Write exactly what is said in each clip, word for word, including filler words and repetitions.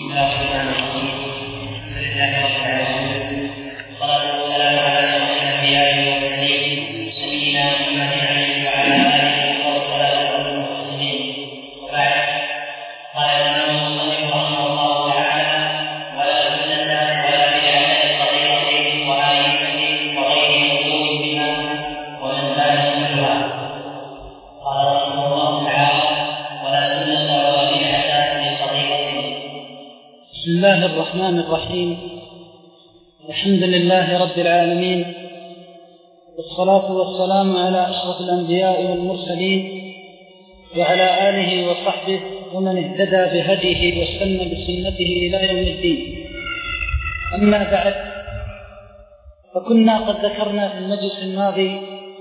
بسم الله الرحمن الرحيم. الحمد لله رب العالمين، والصلاة والسلام على أشرف الأنبياء والمرسلين سيدنا محمد وعلى آله وصحبه المسلمين. وبعد، قال الإمام المصنف رحمه الله تعالى: ولا سنة ولا بدعة صغيرة وعائشة وغير مطلوب بها ومن كان مثلها. قال رحمه الله تعالى: ولا سنة ولا بدعة صغيرة. بسم الله الرحمن الرحيم. الحمد لله رب العالمين، والصلاة والسلام على أشرف الأنبياء والمرسلين وعلى آله وصحبه ومن اهتدى بهديه واستنى بسنته إلى يوم الدين. أما بعد، فكنا قد ذكرنا في المجلس الماضي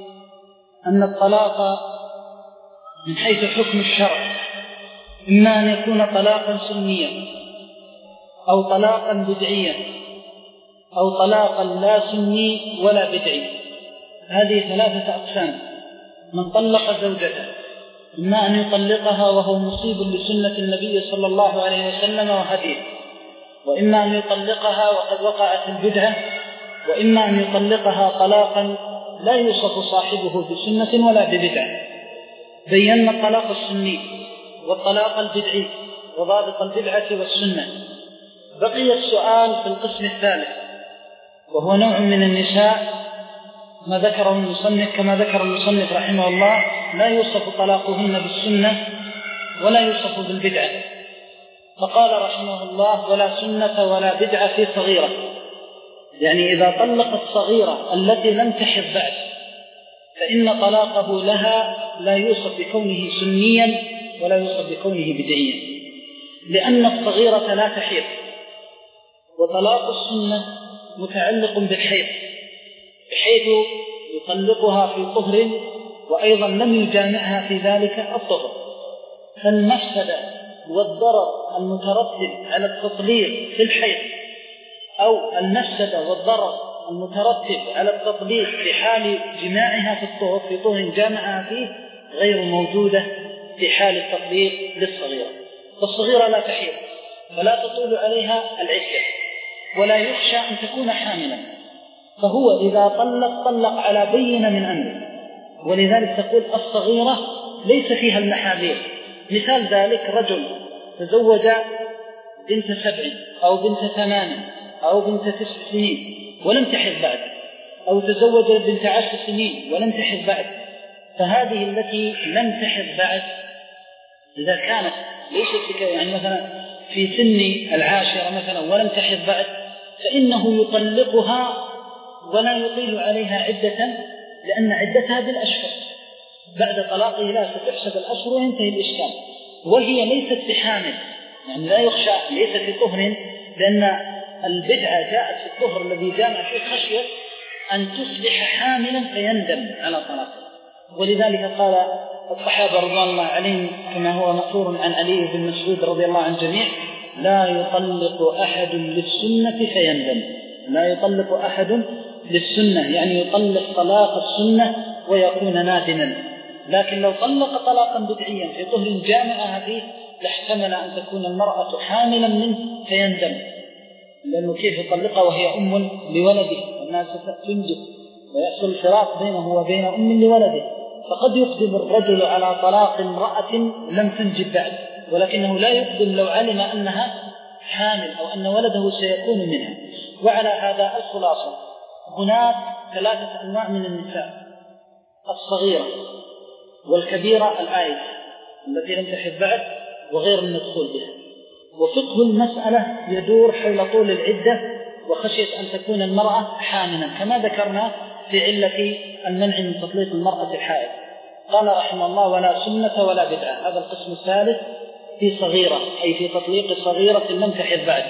أن الطلاق من حيث حكم الشرع إما أن يكون طلاقا سنيا أو طلاقا بدعيا أو طلاقا لا سني ولا بدعي. هذه ثلاثة أقسام. من طلق زوجته إما أن يطلقها وهو مصيب لسنة النبي صلى الله عليه وسلم وهديه، وإما أن يطلقها وقد وقعت البدعة، وإما أن يطلقها طلاقا لا يوصف صاحبه بسنة ولا ببدعة. بينا الطلاق السني والطلاق البدعي وضابط البدعة والسنة. بقي السؤال في القسم الثالث، وهو نوع من النساء ما ذكره المصنف كما ذكر المصنف رحمه الله لا يوصف طلاقهن بالسنة ولا يوصف بالبدعة. فقال رحمه الله: ولا سنة ولا بدعة في صغيرة، يعني إذا طلق الصغيرة التي لم تحض بعد فإن طلاقه لها لا يوصف بكونه سنيا ولا يوصف بكونه بدعيا، لأن الصغيرة لا تحيض، وطلاق السنة متعلق بالحيض بحيث يطلقها في طهر وأيضا لم يجامعها في ذلك الطهر. فالمفسدة والضرر المترتب على التطليق في الحيض أو المفسدة والضرر المترتب على التطليق في حال جماعها في الطهر في طهر جامعها فيه غير موجودة في حال التطليق للصغيرة. فالصغيرة لا تحيض فلا تطول عليها العدة ولا يخشى أن تكون حاملا، فهو إذا طلق طلق على بينة من أمره. ولذلك تقول الصغيرة ليس فيها المحاذير. مثال ذلك: رجل تزوج بنت سبع أو بنت ثمان أو بنت تسع سنين ولم تحض بعد، أو تزوج بنت عشر سنين ولم تحض بعد. فهذه التي لم تحض بعد إذا كانت ليست يعني مثلا في سن العاشرة مثلا ولم تحض بعد فإنه يطلقها ولا يطيل عليها عدة، لأن عدتها بالأشهر. بعد طلاقه لا ستحسب الأشهر وينتهي الإشكال، وهي ليست بحامل، يعني لا يخشى، ليست في طهر، لأن البدعة جاءت في الطهر الذي جامع فيه خشية أن تصبح حاملا فيندم على طلاقه. ولذلك قال الصحابة رضوان الله عليهم كما هو مأثور عن علي بن مسعود رضي الله عن الجميع: لا يطلق أحد للسنة فيندم. لا يطلق أحد للسنة يعني يطلق طلاق السنة ويكون نادما. لكن لو طلق طلاقا بدعيا في طهر جامعها فيه لاحتمل أن تكون المرأة حاملا منه فيندم، لأنه كيف يطلقها وهي أم لولده والناس تنجب ويحصل الفراق بينه وبين أم لولده. فقد يقدم الرجل على طلاق امرأة لم تنجب بعد، ولكنه لا يقدم لو علم أنها حامل أو أن ولده سيكون منها. وعلى هذا الخلاصة: هناك ثلاثة أنواع من النساء: الصغيرة والكبيرة الآيسة التي لم تحض بعد وغير المدخول بها. وفقه المسألة يدور حول طول العدة وخشية أن تكون المرأة حاملا كما ذكرنا في علة المنع من تطليق المرأة الحائض. قال رحمه الله: ولا سنة ولا بدعة. هذا القسم الثالث في صغيرة، أي في تطليق صغيرة لم تحض بعد.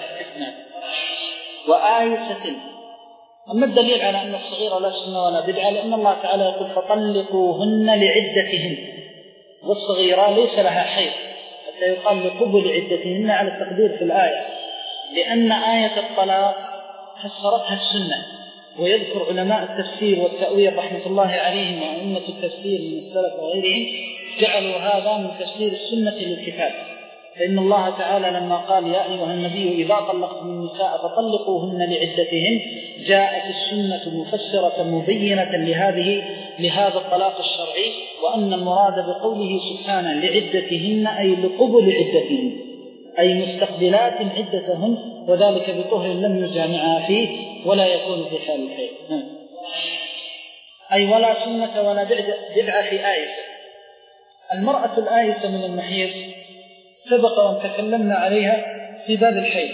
وآيسة. أما الدليل على أن الصغيرة لا سنة ولا بدعة لأن الله تعالى يقول: فطلقوهن لعدتهن، والصغيرة ليس لها حيض حتى يقال لقبل عدتهن على التقدير في الآية، لأن آية الطلاق فسرتها السنة. ويذكر علماء التفسير والتأويل رحمة الله عليهم وأئمة التفسير من السلف وغيرهم جعلوا هذا من تفسير السنة للكتاب، فإن الله تعالى لما قال يا أيها النبي إذا طلقتم النساء فطلقوهن لعدتهن جاءت السنة مفسرة مبينة لهذه لهذا الطلاق الشرعي، وأن المراد بقوله سبحانه لعدتهن أي لقبل عدتهن، أي مستقبلات عدتهن، وذلك بطهر لم يجامعها فيه ولا يكون في حال الحيض. أي ولا سنة ولا بدعة في آيسة. المرأة الآيسة من المحيض سبق وأن تكلمنا عليها في باب الحيض.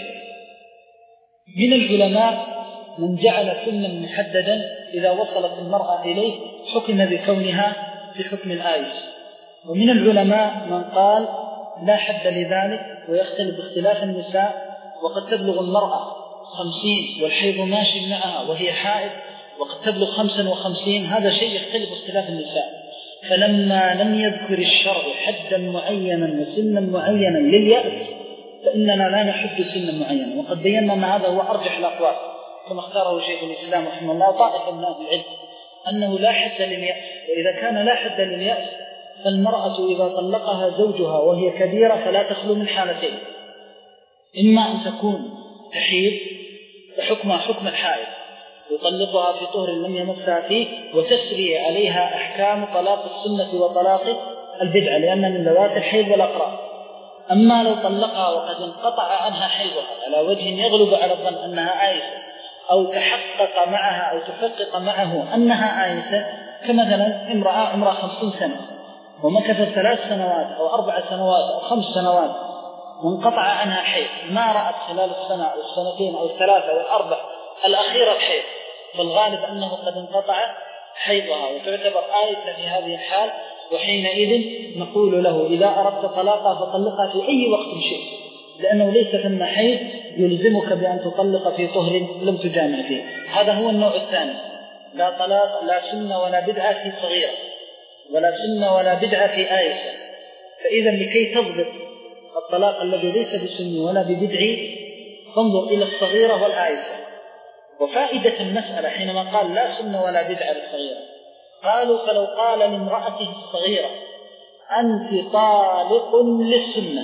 من العلماء من جعل سنا محددا إذا وصلت المرأة إليه حكم بكونها في حكم الآيسة، ومن العلماء من قال لا حد لذلك ويختلف باختلاف النساء، وقد تبلغ المرأة خمسين والحيض ماشي معها وهي حائض، وقد تبلغ خمسا وخمسين، هذا شيء يختلف باختلاف النساء. فلما لم يذكر الشرع حدا معينا وسنا معينا لليأس فإننا لا نحد سنا معينا، وقد بينا أن هذا هو أرجح الأقوال كما اختاره شيخ الإسلام رحمه الله طائفة من أهل العلم، أنه لا حد لليأس. وإذا كان لا حد لليأس فالمرأة إذا طلقها زوجها وهي كبيرة فلا تخلو من حالتين: إما أن تكون تحيض فحكمها حكم الحائض يطلقها في طهر لم يمسها فيه، وتسري عليها أحكام طلاق السنة وطلاق البدعة لأن من ذوات الحيض والأقراء. أما لو طلقها وقد انقطع عنها حيضها على وجه يغلب على الظن أنها آيسة، أو تحقق معها أو تحقق معه أنها آيسة، كمثلا امرأة عمرها خمسين سنة ومكثت ثلاث سنوات أو أربع سنوات أو خمس سنوات وانقطع عنها حيض، ما رأت خلال السنة أو السنتين أو الثلاثة أو الأربع الأخيرة الحيض، فالغالب أنه قد انقطع حيضها وتعتبر آيسة في هذه الحال. وحينئذ نقول له إذا أردت طلاقها فطلقها في أي وقت شئت، لأنه ليس ثم حيض يلزمك بأن تطلق في طهر لم تجامع فيه. هذا هو النوع الثاني: لا طلاق لا سنة ولا بدعة في صغيرة، ولا سنة ولا بدعة في آيسة. فإذا لكي تضبط الطلاق الذي ليس بسنة ولا ببدعي فانظر إلى الصغيرة والآيسة. وفائدة المسألة حينما قال لا سنة ولا بدعة للصغيرة، قالوا فلو قال لامرأته الصغيرة أنت طالق للسنة،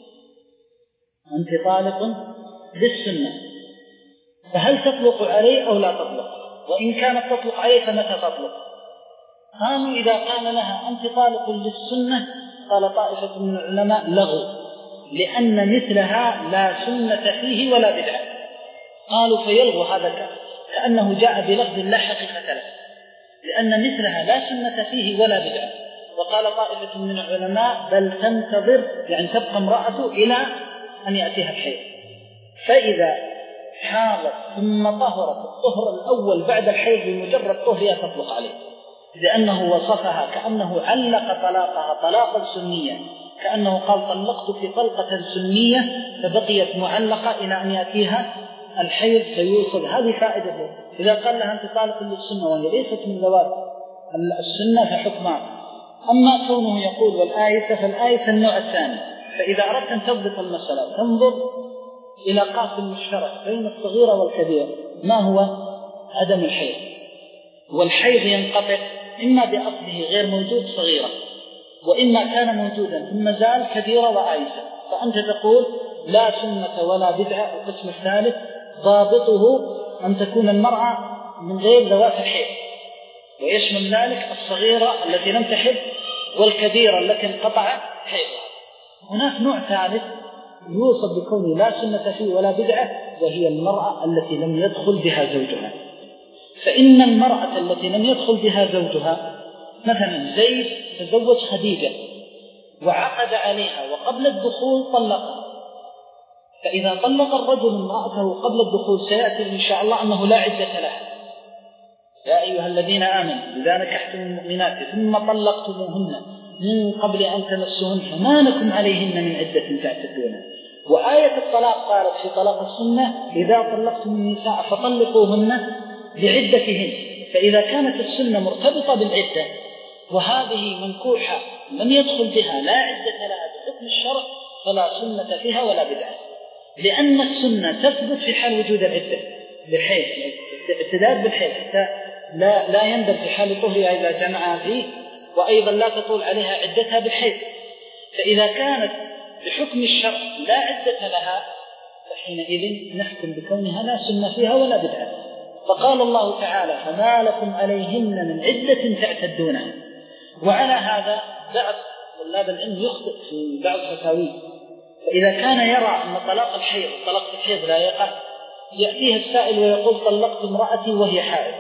أنت طالق للسنة، فهل تطلق عليه أو لا تطلق؟ وإن كانت تطلق عليه فمتى تطلق؟ قالوا إذا قال لها أنت طالق للسنة قال طائفة من العلماء لغو، لأن مثلها لا سنة فيه ولا بدعة. قالوا فيلغو هذا كأنه جاء بلفظ لا حقيقة له، لأن مثلها لا سنة فيه ولا بدعة. وقال طائفة من العلماء بل تنتظر، يعني تبقى امرأة إلى أن يأتيها الحيض، فإذا حاضت ثم طهرت الطهر الأول بعد الحيض بمجرد طهرها تطلق عليه، لأنه وصفها كأنه علق طلاقها طلاقا سنيا، كأنه قال طلقتك طلقة سنية فبقيت معلقة إلى أن يأتيها الحيض فيوصل. هذه فائدته. إذا قال لها أنت طالق للسنة وهي ليست من ذوات السنة فحكمها. أما كونه يقول والآيسة، فالآيسة النوع الثاني. فإذا أردت أن تضبط المسألة تنظر إلى قاسم مشترك بين الصغيرة والكبيرة، ما هو عدم الحيض. والحيض ينقطع إما بأصله غير موجود صغيرة، وإما كان موجودا ثم زال كبيرة وآيسة. فأنت تقول لا سنة ولا بدعة. القسم الثالث ضابطه أن تكون المرأة من غير ذوات الحيض، ويشمل ذلك الصغيرة التي لم تحض والكبيرة التي انقطع حيضها. هناك نوع ثالث يوصف بكونه لا سنة فيه ولا بدعة، وهي المرأة التي لم يدخل بها زوجها. فإن المرأة التي لم يدخل بها زوجها، مثلا زيد تزوج خديجة وعقد عليها وقبل الدخول طلقها، فإذا طلق الرجل امرأته قبل الدخول سيأتي إن شاء الله أنه لا عدة لها. يا أيها الذين آمنوا إذا نكحتم المؤمنات ثم طلقتموهن من قبل أن تمسوهن فما لكم عليهن من عدة تعتدونها. وآية الطلاق قالت في طلاق السنة إذا طلقتم النساء فطلقوهن لعدتهن. فإذا كانت السنة مرتبطة بالعدة وهذه منكوحة لم يدخل بها لا عدة لها بحكم الشرع فلا سنة فيها ولا بدعة، لأن السنة تثبت في حال وجود العدة بالحيض، اعتداد بالحيض حتى لا, لا يندر في حال طهرها إذا جمعها فيه، وأيضا لا تطول عليها عدتها بالحيض. فإذا كانت بحكم الشرع لا عدة لها، فحينئذ نحكم بكونها لا سنة فيها ولا بدعة. فقال الله تعالى: فما لكم عليهن من عدة تعتدونها. وعلى هذا بعض طلاب العلم يخطئ في بعض فتاويه، فإذا كان يرى أن طلاق الحيض طلاق الحيض لا يقع، يأتيه السائل ويقول: طلقت امرأتي وهي حائض.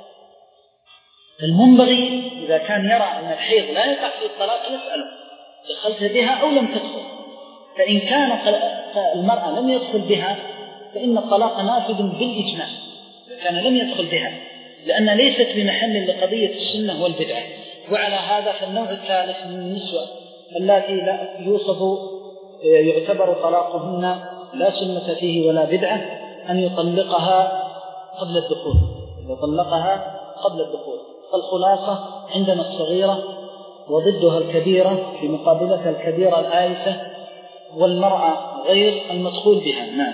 المنبغي إذا كان يرى أن الحيض لا يقع في الطلاق يسأله: دخلت بها أو لم تدخل؟ فإن كان المرأة لم يدخل بها فإن الطلاق نافذ بالإجماع، كان لم يدخل بها، لأن ليست بمحل لقضية السنة والبدعة. وعلى هذا فالنوع الثالث من النسوة التي لا يوصف يعتبر طلاقهن لا سنة فيه ولا بدعة أن يطلقها قبل الدخول، يطلقها قبل الدخول. فالخلاصة عندنا الصغيرة وضدها الكبيرة، في مقابلتها الكبيرة الآيسة، والمرأة غير المدخول بها. نعم.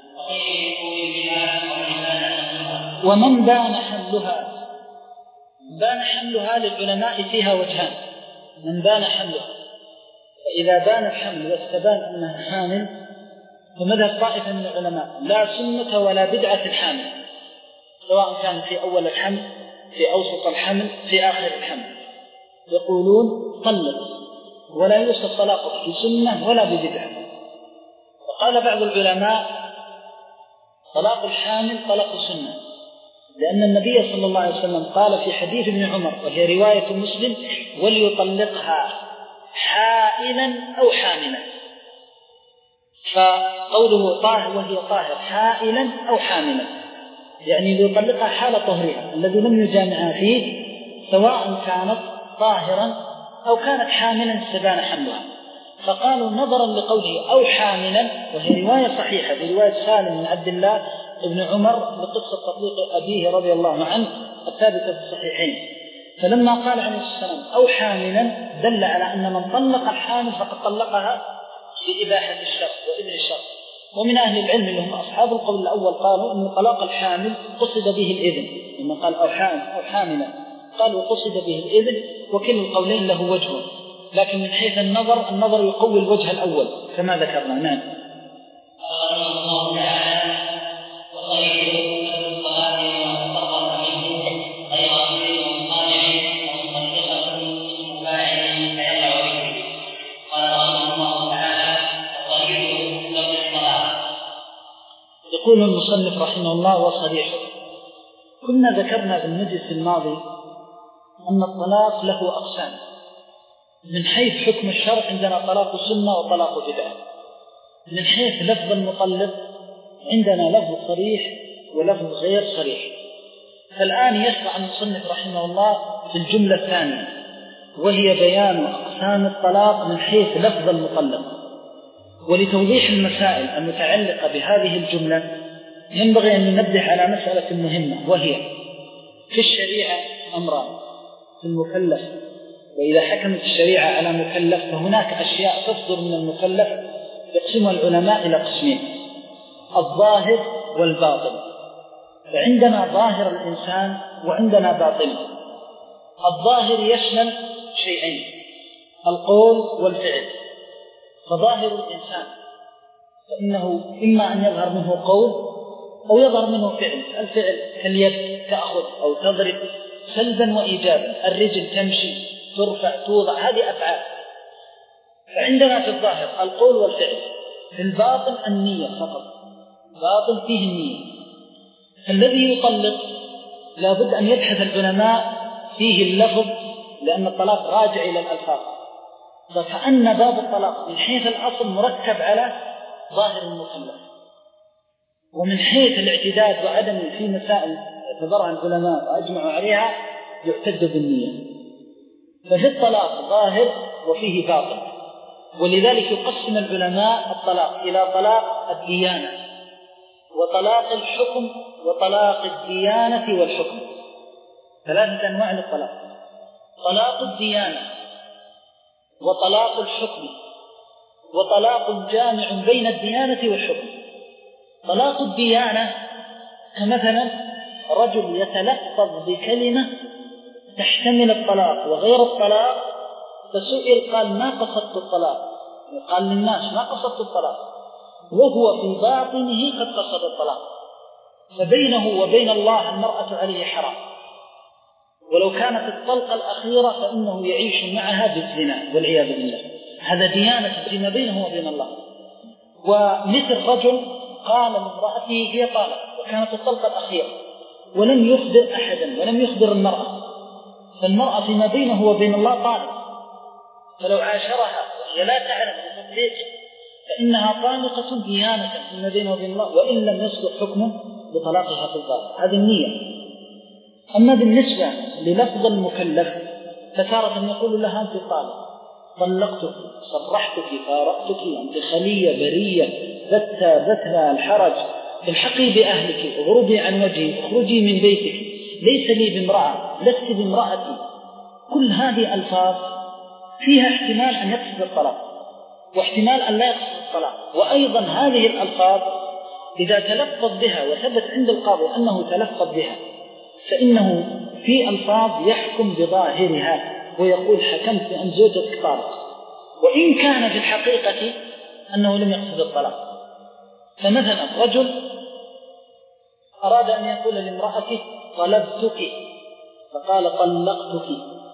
ومن بان حملها، بان حملها للعلماء فيها وجهان. من بان حملها، فإذا بان الحمل واستبان أنها حامل فمذهب طائفة من العلماء لا سنة ولا بدعة في الحامل، سواء كان في أول الحمل، في أوسط الحمل، في آخر الحمل. يقولون طلق ولا يوصف طلاقه بسنة ولا ببدعة. وقال بعض العلماء: طلاق الحامل طلاق سنة، لأن النبي صلى الله عليه وسلم قال في حديث ابن عمر وهي رواية مسلم: وليطلقها حائلا أو حاملا. فقوله طاهر وهي طاهر حائلا أو حاملا، يعني ليطلقها حال طهرها الذي لم يجامعها فيه، سواء كانت طاهرا أو كانت حاملا استبان حملها. فقالوا نظرا لقوله أو حاملا، وهي رواية صحيحة برواية سالم من عبد الله ابن عمر بقصة تطليق أبيه رضي الله عنه الثابتة في الصحيحين، فلما قال عليه السلام أو حاملا دل على أن من طلق الحامل فقد طلقها بإباحة الشرط وإذن الشرط. ومن أهل العلم اللي هم أصحاب القول الأول قالوا أن طلاق الحامل قصد به الإذن، لما قال أو حامل أو حاملا قالوا قصد به الإذن، وكل القولين له وجه، لكن من حيث النظر النظر يقوي الوجه الأول كما ذكرنا. نعم. قال الله تعالى: وصيد يقول المصنف رحمه الله: وصريحه. كنا ذكرنا في المجلس الماضي أن الطلاق له أقسام، من حيث حكم الشرع عندنا طلاق سنة وطلاق بدعة. من حيث لفظ المطلق عندنا لفظ صريح ولفظ غير صريح. فالآن يشرع المصنف رحمه الله في الجملة الثانية، وهي بيان أقسام الطلاق من حيث لفظ المطلق. ولتوضيح المسائل المتعلقة بهذه الجملة ينبغي أن ننبه على مسألة مهمة، وهي في الشريعة أمران: في المكلف، وإذا حكمت الشريعة على مكلف فهناك أشياء تصدر من المكلف يقسمها العلماء إلى قسمين: الظاهر والباطن. فعندنا ظاهر الإنسان وعندنا باطن. الظاهر يشمل شيئين: القول والفعل. فظاهر الإنسان فإنه إما أن يظهر منه قول أو يظهر منه فعل. الفعل كاليد تأخذ أو تضرب سلبا وإيجابا، الرجل تمشي ترفع توضع، هذه أفعال. فعندنا في الظاهر القول والفعل. في الباطن النية فقط، باطن فيه النية. فالذي يطلق لابد أن يبحث العلماء فيه اللفظ، لأن الطلاق راجع إلى الألفاظ. فكأن باب الطلاق من حيث الأصل مركب على ظاهر المكلف، ومن حيث الاعتداد وعدم في مسائل اعتبرها العلماء وأجمعوا عليها يعتد بالنية. ففي الطلاق ظاهر وفيه باطن، ولذلك يقسم العلماء الطلاق إلى طلاق الديانة وطلاق الحكم وطلاق الديانة والحكم. ثلاثة أنواع للطلاق: طلاق الديانة وطلاق الحكم وطلاق جامع بين الديانة والحكم. طلاق الديانة كمثلا رجل يتلفظ بكلمة تحتمل الطلاق وغير الطلاق، فسئل قال ما قصدت الطلاق، قال للناس ما قصدت الطلاق، وهو في باطنه قد قصد الطلاق، فبينه وبين الله المرأة عليه حرام، ولو كانت الطلقة الأخيرة فإنه يعيش معها بالزنا والعياذ بالله. هذا ديانة فيما بينه وبين الله. ومثل رجل قال لامرأته هي طالق وكانت الطلقة الأخيرة ولم يخبر أحدا ولم يخبر المرأة، فالمرأة فيما بينه وبين الله طالق، فلو عاشرها وهي لا تعلم بتطليق فإنها طالقة ديانة فيما بينه وبين الله، وإن لم يصدر حكمه بطلاقها في الظاهر. هذه النية. أما بالنسبة للفظ المكلف فتارة يقول لها أنت طالق، طلقتك، صرحتك، فارقتك، أنت خلية برية، بتة بتها الحرج، الحقي بأهلك، اغربي عن وجهي، اخرجي من بيتك، ليس لي بامرأة، لست بامرأتي. كل هذه ألفاظ فيها احتمال أن يقصد الطلاق واحتمال أن لا يقصد الطلاق. وأيضا هذه الألفاظ إذا تلفظ بها وثبت عند القاضي أنه تلفظ بها فإنه في ألفاظ يحكم بظاهرها ويقول حكمت بأن زوجتك طالق، وإن كان في الحقيقة أنه لم يقصد الطلاق. فمثلا رجل أراد أن يقول لامرأته طلبتك فقال طلقتك،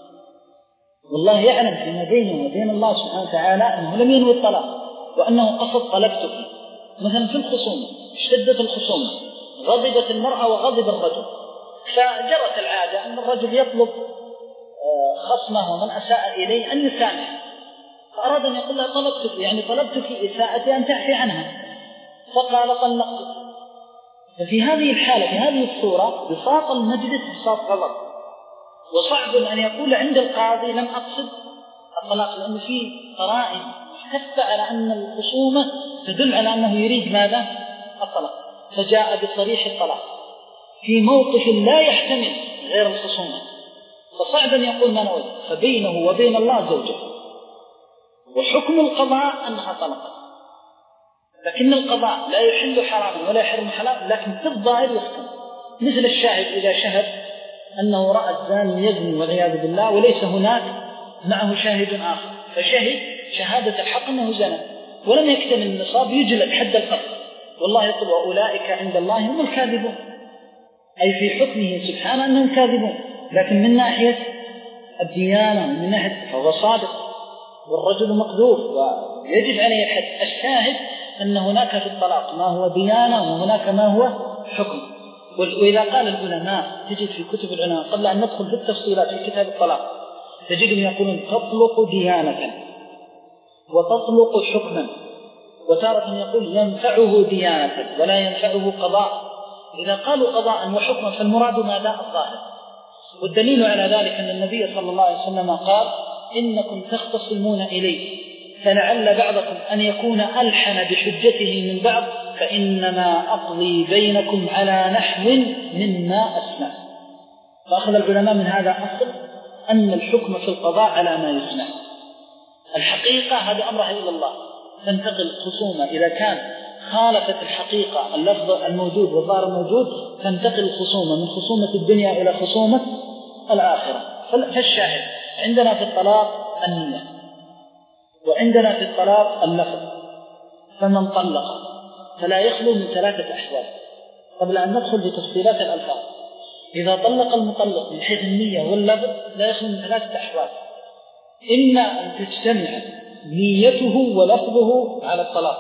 والله يعلم فيما بينه وبين الله سبحانه وتعالى أنه لم ينوي الطلاق وأنه قصد طلبتك. مثلا في الخصومة اشتدت الخصومة، غضبت المرأة وغضب الرجل، فجرت العادة أن الرجل يطلب خصمه ومن أساء إليه أن يسامح، فأراد أن يقول لها طلبتك، يعني طلبتك إساءتي أن تعفي عنها، فقال طلقتك. ففي هذه الحالة في هذه الصورة بساط المجلس بساط غضب، وصعب أن يقول عند القاضي لم أقصد الطلاق، لأنه في قرائن محتفة على أن الخصومة تدل على أنه يريد ماذا؟ الطلاق، فجاء بصريح الطلاق في موقف لا يحتمل غير الخصومة، فصعب أن يقول ما نود. فبينه وبين الله زوجة، وحكم القضاء أنها طلقت، لكن القضاء لا يحل حراما ولا يحرم حلالا، لكن في الظاهر يحكم. مثل الشاهد إذا شهد أنه رأى الزاني يزني والعياذ بالله وليس هناك معه شاهد آخر، فشهد شهادة الحق أنه زنى ولم يكتمل النصاب يجلد حد القتل، والله يقول وأولئك عند الله هم الكاذبون، أي في حكمه سبحانه أنهم كاذبون. لكن من ناحية الديانة ومن ناحية فهو صادق، والرجل مقذوف ويجب عليه الحد. الشاهد أن هناك في الطلاق ما هو ديانة وهناك ما هو حكم. وإذا قال العلماء تجد في كتب العلماء قبل أن ندخل في التفصيلات في كتاب الطلاق تجدهم يقولون تطلق ديانة وتطلق حكما، وتارة يقول ينفعه ديانة ولا ينفعه قضاء. إذا قالوا قضاء وحكما فالمراد ماذا؟ الظاهر. والدليل على ذلك أن النبي صلى الله عليه وسلم قال إنكم تختصمون إلي فلعل بعضكم أن يكون ألحن بحجته من بعض فإنما أقضي بينكم على نحو مما أسمع. فأخذ العلماء من هذا أصل أن الحكم في القضاء على ما يسمع. الحقيقة هذا أمرها إلى الله، تنتقل الخصومة إذا كان خالفت الحقيقة اللفظ الموجود والظاهر الموجود تنتقل الخصومة من خصومة الدنيا إلى خصومة الآخرة. فالشاهد عندنا في الطلاق النية، وعندنا في الطلاق اللفظ. فمن طلق فلا يخلو من ثلاثة أحوال. قبل أن ندخل في تفصيلات الألفاظ، إذا طلق المطلق من حيث النية واللفظ لا يخلو من ثلاثة أحوال: إما أن تجتمع نيته ولفظه على الطلاق،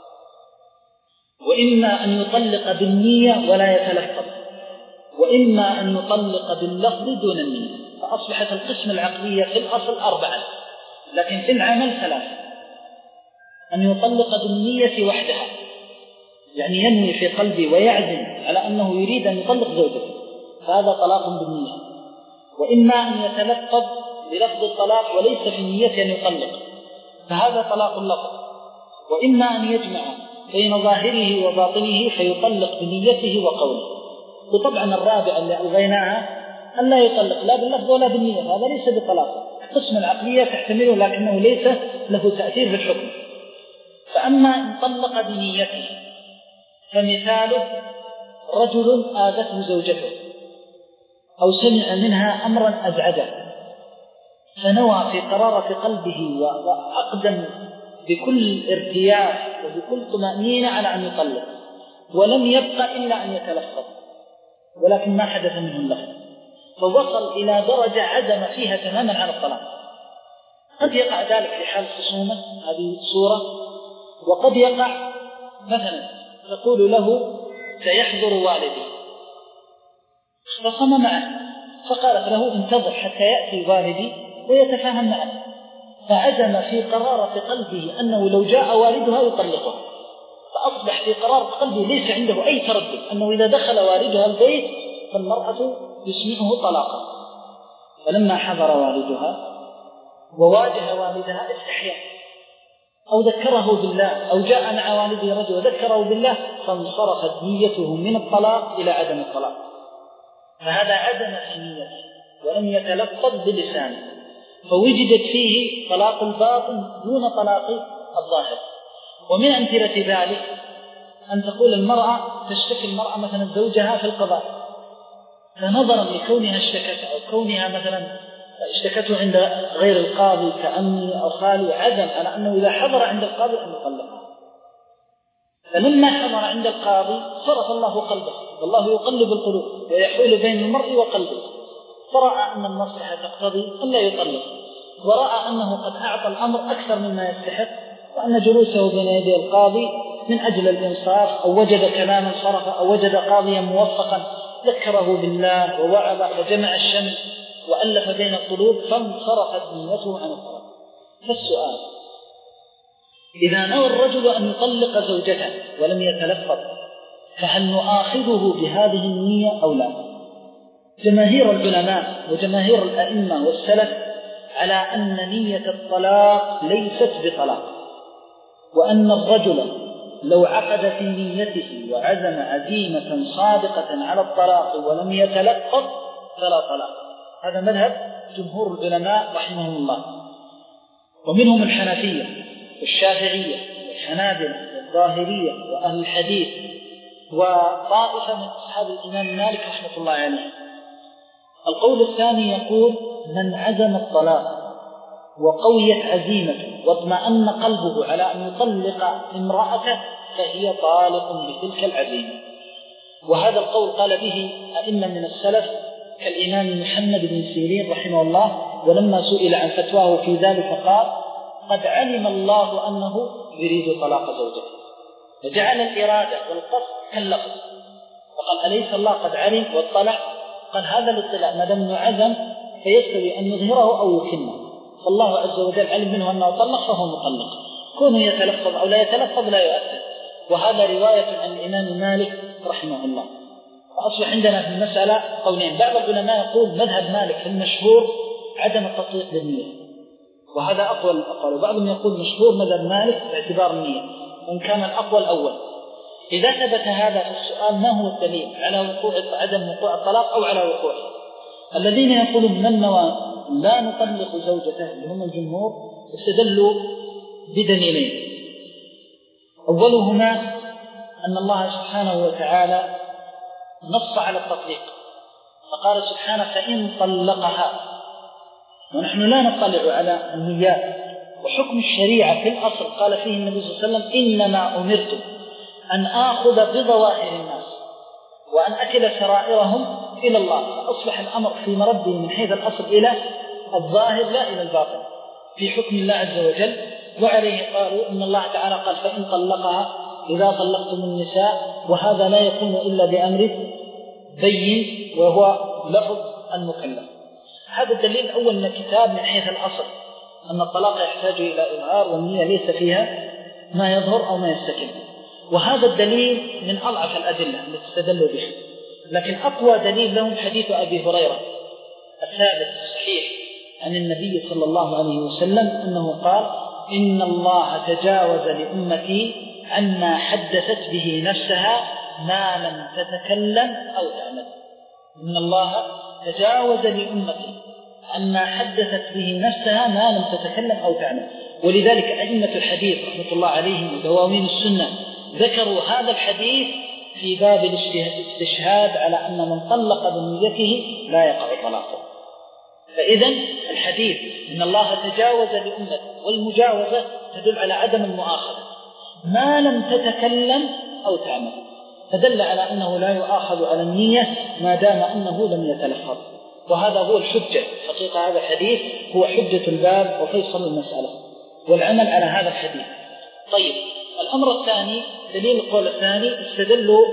وإما أن يطلق بالنية ولا يتلفظ، وإما أن يطلق باللفظ دون النية. فأصبحت القسم العقلية في الأصل أربعة، لكن في العمل ثلاثة: أن يطلق بالنية وحدها، يعني ينوي في قلبه ويعزم على أنه يريد أن يطلق زوجته، فهذا طلاق بالنية. وإما أن يتلفظ بلفظ الطلاق وليس في نيته أن يطلق، فهذا طلاق اللفظ. وإما أن يجمع بين ظاهره وباطنه فيطلق بنيته وقوله. وطبعا الرابع اللي ألغيناها أن لا يطلق لا باللفظ ولا بالنية، هذا ليس بطلاق. قسم العقلية تحتمله لكنه ليس له تأثير في الحكم. فأما إن طلق بنيته فمثاله رجل آذته زوجته أو سمع منها أمرا أزعجه فنوى في قرارة قلبه وأقدم بكل ارتياح وبكل طمأنينة على أن يطلق، ولم يبقى إلا أن يتلفظ، ولكن ما حدث منه اللفظ، فوصل إلى درجة عزم فيها تماما على الطلاق. قد يقع ذلك في حال خصومة، هذه صورة، وقد يقع مثلا تقول له سيحضر والدي، فصم معه، فقالت له انتظر حتى يأتي والدي ويتفاهم معه، فعزم في قرارة قلبه أنه لو جاء والدها يطلقها، فأصبح في قرار قلبه ليس عنده أي تردد أنه إذا دخل والدها البيت فالمرأة يسمعه طلاقا. فلما حضر والدها وواجه والدها استحيا أو ذكره بالله، أو جاء مع والده رجل وذكره بالله، فانصرفت نيته من الطلاق إلى عدم الطلاق. فهذا عدم في نيته ولم يتلفظ بلسانه، فوجدت فيه طلاق الباطن دون طلاق الظاهر. ومن أمثلة ذلك أن تقول المرأة تشتكي المرأة مثلا زوجها في القضاء، فنظرا لكونها اشتكت أو كونها مثلا اشتكته عند غير القاضي كأمي أو خالي، عزم على أنه إذا حضر عند القاضي أن يطلقها. فلما حضر عند القاضي صرف الله قلبه، والله يقلب القلوب ويحول بين المرء وقلبه، فرأى أن المصلحة تقتضي أن لا يطلق، ورأى أنه قد أعطى الأمر أكثر مما يستحق، وأن جلوسه بين يدي القاضي من أجل الإنصاف، أو وجد كلاما صرف، أو وجد قاضيا موفقا ذكره بالله ووعظ وجمع الشمل وألف بين القلوب، فانصرفت نيته عن الطلاق. فالسؤال: إذا نوى الرجل أن يطلق زوجته ولم يتلفظ، فهل نؤاخذه بهذه النية أو لا؟ جماهير العلماء وجماهير الأئمة والسلف على أن نية الطلاق ليست بطلاق، وأن الرجل لو عقد في نيته وعزم عزيمة صادقة على الطلاق ولم يتلفظ فلا طلاق. هذا مذهب جمهور العلماء رحمهم الله، ومنهم الحنفية والشافعية والحنابلة والظاهرية وأهل الحديث وطائفة من أصحاب الإمام مالك رحمة الله عليه. القول الثاني يقول: من عزم الطلاق وقويت عزيمته واطمأن قلبه على أن يطلق امرأته فهي طالق بتلك العزيمة. وهذا القول قال به أئمة من السلف كالإمام محمد بن سيرين رحمه الله، ولما سئل عن فتواه في ذلك قال: قد علم الله أنه يريد طلاق زوجته، فجعل الإرادة والقصد كاللفظ، وقال: أليس الله قد علم واطلع؟ قال: هذا الاطلاع ما دام عزم فيستوي أن يظهره أو يكنه، فالله عز وجل علم منه أنه طلق فهو مطلق، كونه يتلفظ أو لا يتلفظ لا يؤثر. وهذا رواية عن الإمام مالك رحمه الله. فأصبح عندنا في المسألة قولين: بعض العلماء يقول مذهب مالك في المشهور عدم التطليق بالنية، وهذا أقوى الأقوال، وبعضهم يقول مشهور مذهب مالك باعتبار النية، وإن كان الأقوى الأول. إذا ثبت هذا في السؤال ما هو الدليل على وقوع عدم وقوع الطلاق أو على وقوعه؟ الذين يقولون من نوى لا نطلق زوجته اللي هم الجمهور استدلوا بدليلين: أولهما أن الله سبحانه وتعالى نص على التطليق، فقال سبحانه: فإن طلقها، ونحن لا نطلع على النيات. وحكم الشريعة في الأصل قال فيه النبي صلى الله عليه وسلم: إنما أمرت أن آخذ بظواهر الناس وأن أكل سرائرهم إلى الله. فأصبح الأمر في مرده من حيث الأصل إلى الظاهر لا إلى الباطن في حكم الله عز وجل. وعليه قالوا إن الله تعالى قال: فإن طلقها إذا طلقتم النساء، وهذا لا يكون إلا بأمر بين وهو لفظ المكلف. هذا الدليل الأول من الكتاب من حيث الأصل أن الطلاق يحتاج إلى إظهار، والنية ليس فيها ما يظهر أو ما يستكن، وهذا الدليل من أضعف الأدلة التي استدلوا بها. لكن أقوى دليل لهم حديث أبي هريرة الثابت الصحيح عن النبي صلى الله عليه وسلم أنه قال: إن الله تجاوز لأمتي عما حدثت به نفسها ما لم تتكلم أو تعمل. إن الله تجاوز لأمتي عما حدثت به نفسها ما لم تتكلم أو تعمل. ولذلك أئمة الحديث رحمة الله عليهم ودواوين السنة ذكروا هذا الحديث في باب الاستشهاد على أن من طلق بنيته لا يقع طلاقه. فإذا الحديث إن الله تجاوز لأمته، والمجاوزة تدل على عدم المؤاخذة ما لم تتكلم أو تعمل، فدل على أنه لا يؤاخذ على النية ما دام أنه لم يتلفظ. وهذا هو الحجة، حقيقة هذا الحديث هو حجة الباب وفيصل المسألة، والعمل على هذا الحديث. طيب، الأمر الثاني دليل القول الثاني استدلوا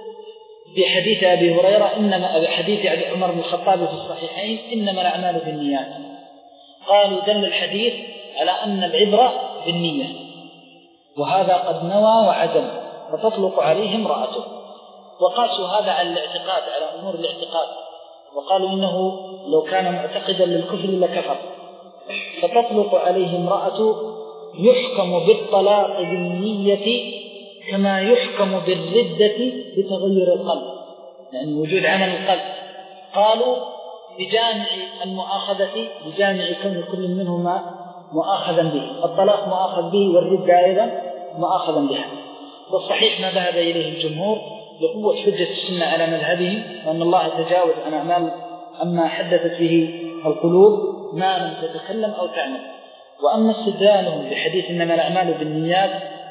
بحديث أبي هريرة إنما بحديث أبي عمر بن الخطاب في الصحيحين إنما الأعمال بالنيات. قالوا دل الحديث على أن العبرة بالنية، وهذا قد نوى وعزم فتطلق عليه امرأته، وقاسوا هذا على الاعتقاد، على أمور الاعتقاد، وقالوا إنه لو كان معتقدا للكفر لكفر، فتطلق عليه امرأة يحكم بالطلاق بالنية كما يحكم بالردة بتغير القلب، يعني وجود عمل القلب. قالوا بجامع المؤاخذة، بجامع كون كل منهما مؤاخذا به، الطلاق مؤاخذ به والردة أيضا مؤاخذا بها. والصحيح ما ذهب إليه الجمهور لقوة حجة السنة على مذهبهم، وأن الله تجاوز عن أعمال أما حدثت به القلوب ما لم تتكلم أو تعمل. وأما استدلالهم بحديث إنما الأعمال بالنيات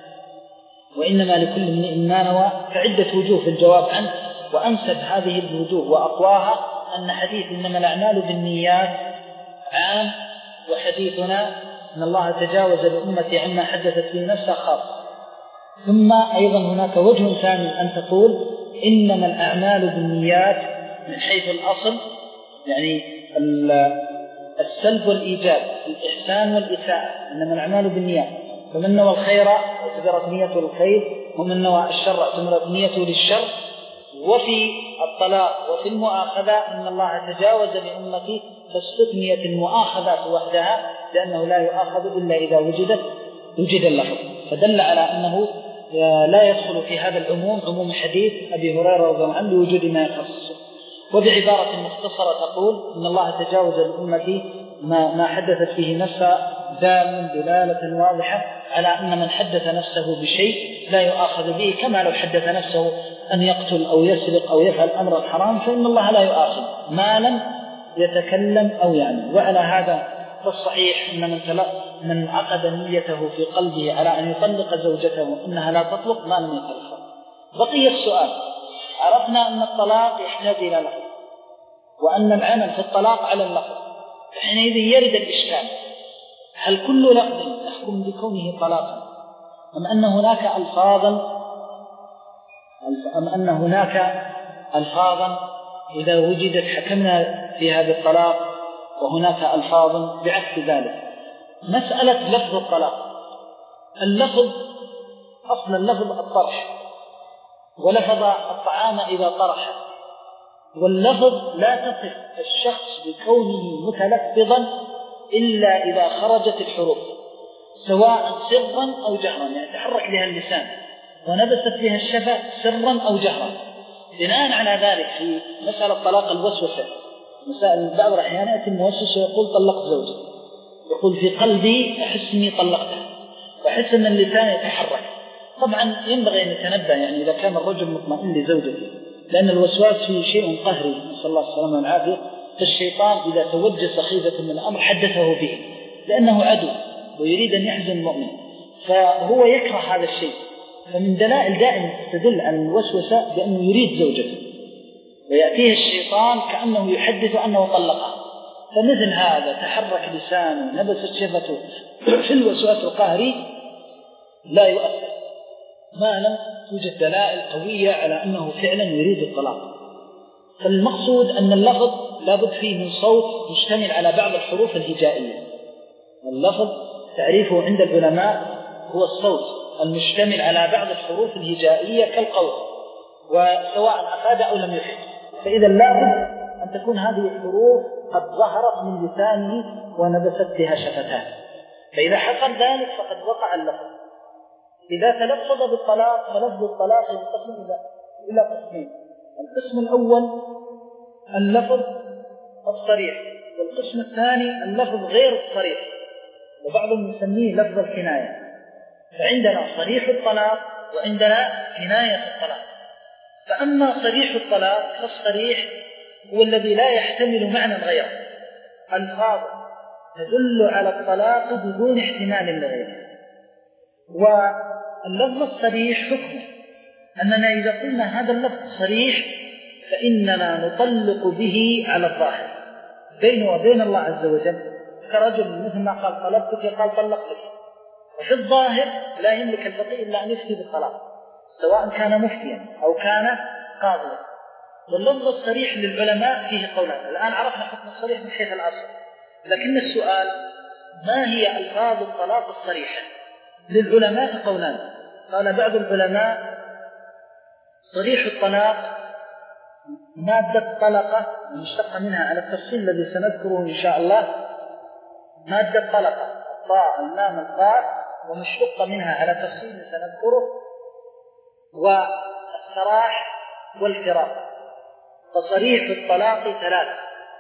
وإنما لكل امرئ ما نوى فعدة وجوه في الجواب عنه، وأنسب هذه الوجوه وأقواها أن حديث إنما الأعمال بالنيات عام، وحديثنا أن الله تجاوز لأمتي عما حدثت به نفسها خاص. ثم أيضا هناك وجه ثاني أن تقول إنما الأعمال بالنيات من حيث الأصل، يعني السلب والإيجاب، الإحسان والإساءة، إنما الأعمال بالنيات، فمن نوى الخير اعتبرت نيته للخير، ومن نوى الشر اعتبرت نيته للشر. وفي الطلاق وفي المؤاخذة أن الله تجاوز لأمتي فاستثنيت المؤاخذات وحدها لأنه لا يؤاخذ إلا إذا وجدت وجد اللفظ، فدل على أنه لا يدخل في هذا العموم عموم حديث أبي هريرة رضي الله عنه لوجود ما يخصصه. وبعبارة مختصرة تقول إن الله تجاوز لأمتي ما, ما حدثت فيه نفسها دال دلالة واضحة على أن من حدث نفسه بشيء لا يؤاخذ به، كما لو حدث نفسه أن يقتل أو يسرق أو يفعل أمر الحرام فإن الله لا يؤاخذ ما لم يتكلم أو يعمل. وعلى هذا فالصحيح أن من, من عقد نيته في قلبه على أن يطلق زوجته أنها لا تطلق ما لم يتلفظ. بقي السؤال، عرفنا أن الطلاق يحتاج إلى لفظ وأن العمل في الطلاق على اللفظ، حينئذ يرد الإشكال، هل كل لفظ نحكم بكونه طلاقا أم أن هناك ألفاظا أم أن هناك ألفاظا إذا وجدت حكمنا في هذا الطلاق وهناك ألفاظ بعكس ذلك؟ مسألة لفظ الطلاق، اللفظ أصل اللفظ الطرح، ولفظ الطعام إذا طرح، واللفظ لا تصف الشخص بكونه متلفظا إلا إذا خرجت الحروف سواء سرا أو جهرا، يعني تحرك بها اللسان ونبست بها الشفة سرا أو جهرا. بناء على ذلك في مسألة طلاق الوسوسة، مسائل بعض الأحيان يأتي الموسوس ويقول طلقت زوجي، يقول في قلبي أحس أني طلقتها، وأحس أن اللسان يتحرك. طبعا ينبغي أن يتنبه، يعني إذا كان الرجل مطمئن لزوجته، لأن الوسواس فيه شيء قهري نسأل الله السلامة والعافية، فالشيطان إذا توجس خيفة من الأمر حدثه به لأنه عدو ويريد أن يحزن المؤمن، فهو يكره هذا الشيء. فمن دلائل دائما تدل على الوسوسة بأنه يريد زوجته، ويأتيه الشيطان كأنه يحدث أنه طلقها، فمثل هذا تحرك لسانه نبست شفته في الوسواس القهري لا يؤثر ما لم توجد دلائل قوية على أنه فعلا يريد الطلاق. فالمقصود أن اللفظ لابد فيه من صوت مشتمل على بعض الحروف الهجائية. اللفظ تعريفه عند العلماء هو الصوت المشتمل على بعض الحروف الهجائية كالقول، وسواء أفاد أو لم يفد. فإذا لابد أن تكون هذه الحروف قد ظهرت من لسانه ونبست بها شفتاه، فإذا حصل ذلك فقد وقع اللفظ. إذا تلفظ بالطلاق فلفظ الطلاق ينقسم إلى قسمين: القسم الأول اللفظ الصريح، والقسم الثاني اللفظ غير الصريح، وبعضهم يسميه لفظ الكناية. فعندنا صريح الطلاق وعندنا كناية الطلاق. فأما صريح الطلاق فالصريح هو الذي لا يحتمل معنى غيره، ألفاظ تدل على الطلاق بدون احتمال لغيره. واللفظ الصريح حكم أننا إذا قلنا هذا اللفظ صريح فإننا نطلق به على الظاهر بينه وبين الله عز وجل، كرجل مثل ما قال طلبتك قال طلقتك، وفي الظاهر لا يملك الفقيه إلا أن يفتي بالطلاق سواء كان مفتيا أو كان قاضيا. واللفظ الصريح للعلماء فيه قولان. الآن عرفنا حكم الصريح من حيث الأصل، لكن السؤال ما هي ألفاظ الطلاق الصريحة؟ للعلماء قولان. قال بعض العلماء صريح الطلاق مادة طلقة مشتقة منها على التفصيل الذي سنذكره إن شاء الله، مادة طلقة الطاء اللام القاف ومشتقة منها على تفصيل سنذكره، والسراح والفراق. فصريح الطلاق ثلاثة: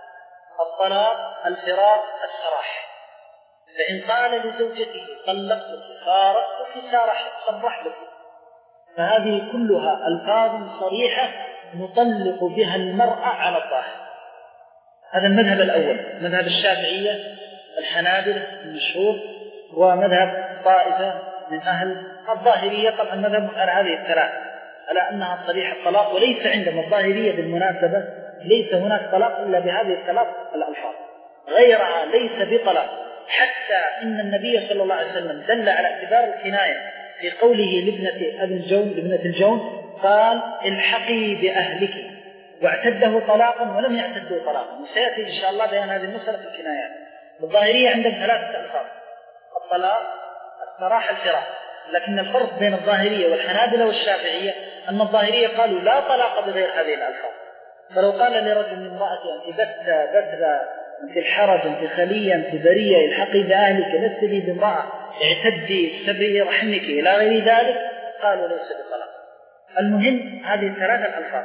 الطلاق، الفراق، السراح. فإن قال لزوجته طلقتك، فارقتك، سارحت، صرحتك، فهذه كلها ألفاظ صريحة نطلق بها المرأة على الظاهر. هذا المذهب الأول، مذهب الشافعية الحنابلة المشهور، ومذهب طائفة من أهل الظاهرية. طبعا مذهب على هذه الثلاث على أنها صريح الطلاق، وليس عندما الظاهرية بالمناسبة ليس هناك طلاق إلا بهذه الثلاث الألفاظ، غيرها ليس بطلاق. حتى إن النبي صلى الله عليه وسلم دل على اعتبار الكناية في قوله لابنة أبي الجون لابنة الجون قال الحقي بأهلك، واعتده طلاقا ولم يعتده طلاقا، وسيأتي إن شاء الله بيان هذه المسألة في الكنايات. الظاهرية عندهم ثلاثة ألفاظ: الطلاق، السراح، الفراق. لكن الفرق بين الظاهرية والحنابلة والشافعية أن الظاهرية قالوا لا طلاق بغير هذه الألفاظ. فلو قال لرجل من امرأته أنت بتة بترة، أنت الحرج، أنت خلية، أنت برية، الحقي بأهلك، لست لي بامرأة، اعتدي، استبرئي رحمك، إلى غير ذلك، قالوا ليس بطلاق. المهم هذه الثلاثة الألفاظ.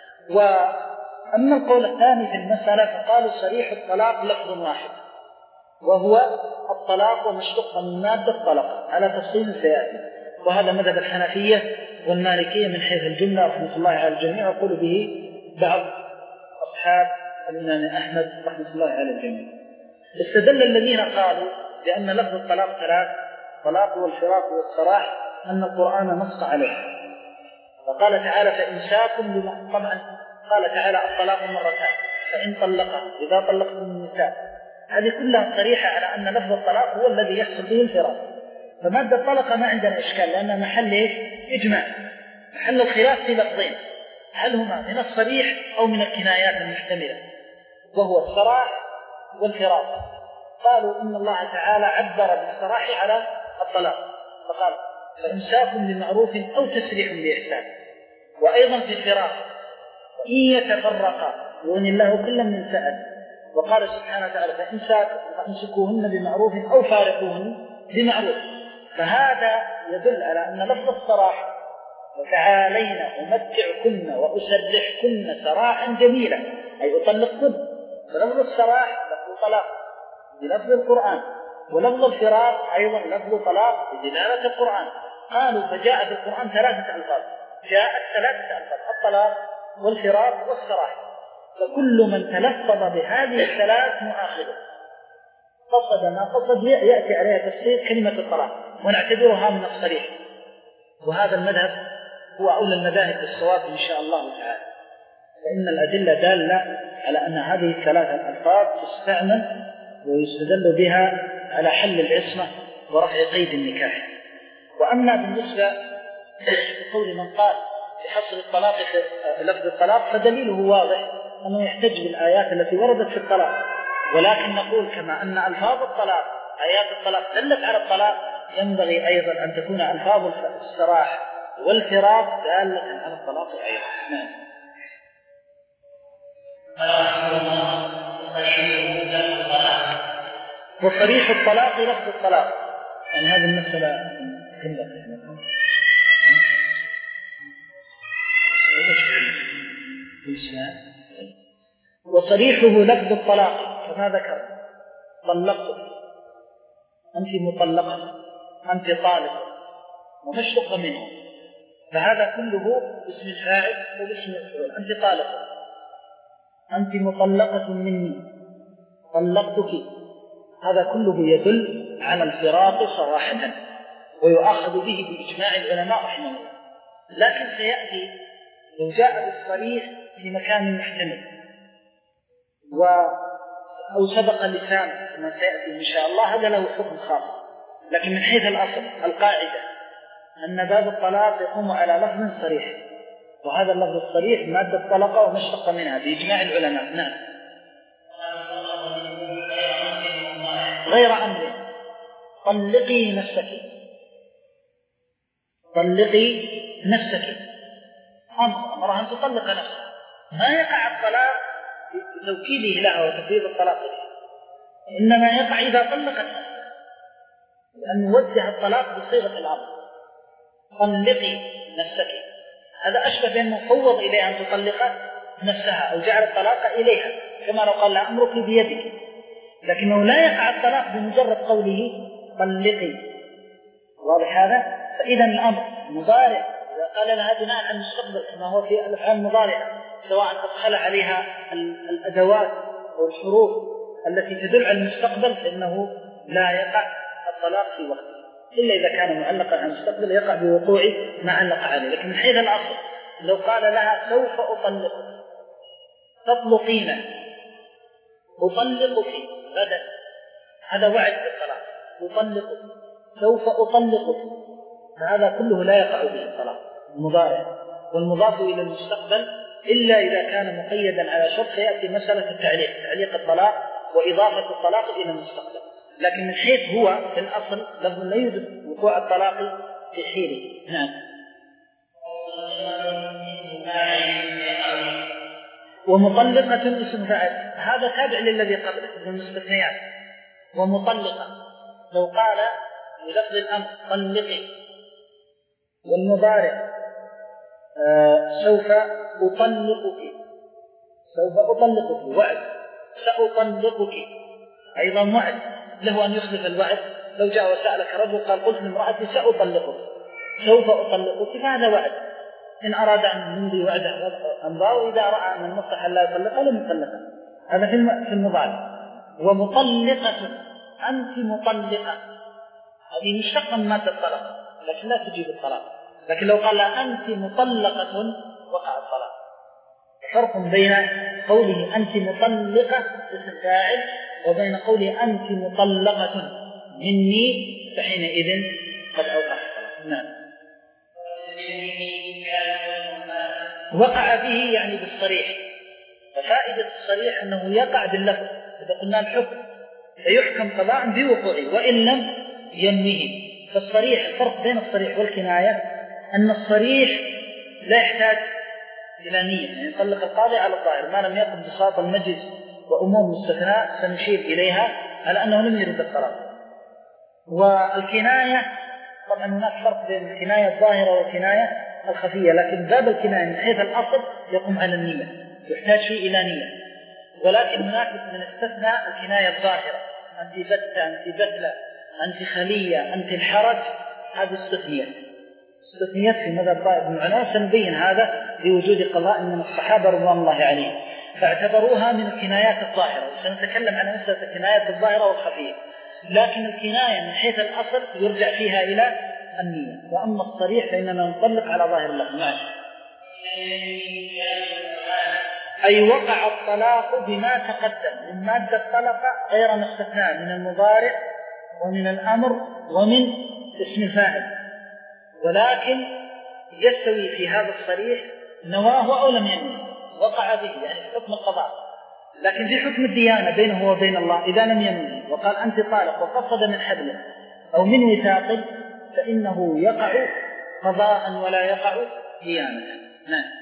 وأما القول الثاني في المسألة فقالوا صريح الطلاق لفظ واحد، وهو الطلاق ومشتق من مادة طلق، على تفصيل سيأتي. وهذا مذهب الحنفية والمالكية من حيث الجملة رحمة الله على الجميع، وقول به بعض أصحاب الإمام أحمد رحمة الله على الجميع. استدل الذين قالوا بأن لفظ الطلاق ثلاث: الطلاق والفراق والسراح، أن القرآن نص عليه. فقال تعالى فإمساكم بما، طبعا قال تعالى الطلاق مرتان، فإن طلقا إذا طلقتم النساء، هذه كلها صريحة على أن لفظ الطلاق هو الذي يحصل به الفراق. فمادة الطلقة ما عندنا إشكال، لأنها محل إيش؟ إجماع. محل الخلاف في لفظين، هل هما من الصريح أو من الكنايات المحتملة، وهو السراح والفراق. قالوا إن الله تعالى عبر بالسراح على الطلاق، فقال فإمساكم بمعروف أو تسريح بإحسان. وأيضا في الفراق وإن يتفرقا يغني الله كلا من سعته. وقال سبحانه وتعالى فإمسكوهن بمعروف أو فارقوهن بمعروف. فهذا يدل على أن لفظ السراح وتعالين أمتعكن وأسرحكن سراحا جميلا أي أطلقكن، فلفظ السراح لفظ طلاق بلفظ القرآن، ولفظ الفراق أيضا لفظ طلاق بدلالة القرآن. قالوا فجاء في القرآن ثلاثة ألفاظ، جاءت ثلاثة ألفاظ: الطلاق والفراق والسراح. فكل من تلفظ بهذه الثلاث مؤاخذه، قصد ما قصد يأتي عليها تفسير كلمة الطلاق، ونعتبرها من الصريح. وهذا المذهب هو أولى المذاهب بالصواب إن شاء الله تعالى، فإن الأدلة دالة على أن هذه الثلاثة الألفاظ تستعمل ويستدل بها على حل العصمة ورفع قيد النكاح. وأما بالنسبة لقول من قال بحصر الطلاق في لفظ الطلاق فدليله واضح أنه يحتج بالآيات التي وردت في الطلاق، ولكن نقول كما أن ألفاظ الطلاق آيات الطلاق دلت على الطلاق، ينبغي أيضا أن تكون ألفاظ السراح والفراق دالة على الطلاق أيضا. نعم. وصريح الطلاق لفظ الطلاق، يعني هذه المسألة كلها. وصريحه لفظ الطلاق كما ذكر: طلقت، أنت مطلقة، أنت طالق، ومشتق منه. فهذا كله اسم الفاعل واسم المفعول. أنت طالقة، أنت مطلقة مني، طلقتك، هذا كله يدل على الفراق صراحة. ويؤخذ به بإجماع العلماء رحمه الله. لكن سيأتي لو جاء بالصريح في مكان محتمل و أو سبق لسان كما سيأتي إن شاء الله، هذا له حكم خاص. لكن من حيث الأصل القاعدة أن باب الطلاق يقوم على لفظ صريح، وهذا اللفظ الصريح مادة طلقة وما اشتق منها بإجماع العلماء. نعم. غير أمر طلقي نفسك، طلقي نفسك أمر أمرها أن تطلق نفسها، ما يقع الطلاق بتوكيله لها وتفويض الطلاق لها، إنما يقع إذا طلقت نفسها، لأن نوجه الطلاق بصيغة الأمر طلقي نفسك. هذا أشبه بأن مفوض إليها أن تطلق نفسها أو جعل الطلاق إليها، كما لو قال لها أمرك بيدك. لكنه لا يقع الطلاق بمجرد قوله طلقي. واضح هذا؟ فإذا الأمر مضارع إذا قال لها بناء على المستقبل كما هو في الأفعال المضارعة، سواء أدخل عليها الأدوات أو الحروف التي تدل على المستقبل، فإنه لا يقع الطلاق في وقته، إلا إذا كان معلقا على المستقبل يقع بوقوع ما علق عليه. لكن من حيث الأصل لو قال لها سوف أطلقك تطلقين أطلقك غدا، هذا وعد بالطلاق، أطلقك سوف أطلقك، فهذا كله لا يقع به الطلاق المضارع والمضاف إلى المستقبل، إلا إذا كان مقيدا على شرط فيأتي مسألة التعليق، تعليق الطلاق وإضافة الطلاق إلى المستقبل. لكن من حيث هو في الأصل لفظ لا يوجد وقوع الطلاق في حينه. نعم. ومطلقة اسم فاعل، هذا تابع للذي قبله من المستثنيات. ومطلقة لو قال بلفظ الأمر طلقي، والمضارع آه سوف أطلقك، سوف أطلقك وعد، سأطلقك أيضا وعد، له أن يخلف الوعد. لو جاء وسألك رجل قال قلت لامرأتي سأطلقك سوف أطلقك، فهذا وعد، إن أراد أن يمضي وعده أمضاه، وإذا رأى أن المصلحة لا يطلقها لم يطلقها. هذا في المضارع. ومطلقة أنت مطلقة، هذه مشتقة من مادة الطلاق لكن لا تجيب الطلاق. لكن لو قال أنت مطلقة وقع الطلاق. فرق بين قوله أنت مطلقة اسم فاعل وبين قوله أنت مطلقة مني، فحينئذ قد أوقع الطلاق. نعم. وقع به يعني بالصريح، ففائدة الصريح أنه يقع باللفظ. إذا قلنا الحكم فيحكم قضاء بوقوعه وإن لم ينويه. فالصريح، الفرق بين الصريح والكناية أن الصريح لا يحتاج إلى نية، يعني يطلق القاضي على الظاهر ما لم يقم بساط المجلس وأمور مستثناء سنشير إليها على أنه لم يرد الطلاق. والكناية طبعا هناك فرق بين الكناية الظاهرة والكناية الخفية، لكن باب الكناية من حيث الأصل يقوم على النية، يحتاج فيه إلى نية. ولكن هناك من استثناء الكناية الظاهرة، أنت بتة، أنت بتلة، أنت خلية، أنت الحرج، هذه استثنيات استثنيات في مذهب طائف بن عنان. سنبين هذا بوجود قضاء من الصحابة رضوان الله عليهم، فاعتبروها من الكنايات الظاهرة، وسنتكلم عن مسألة الكنايات الظاهرة والخفية. لكن الكناية من حيث الأصل يرجع فيها إلى النية، وأما الصريح فإننا نطلق على ظاهر اللفظ. نعم. أي وقع الطلاق بما تقدم من مادة الطلق غير ما استثنى من المضارع ومن الأمر ومن اسم الفاعل، ولكن يستوي في هذا الصريح نواه أو لم ينوه، وقع به يعني في حكم القضاء. لكن في حكم الديانة بينه وبين الله إذا لم ينوه وقال أنت طالق وقصد من حبل أو من وثاق فإنه يقع قضاء ولا يقع ديانة. نعم.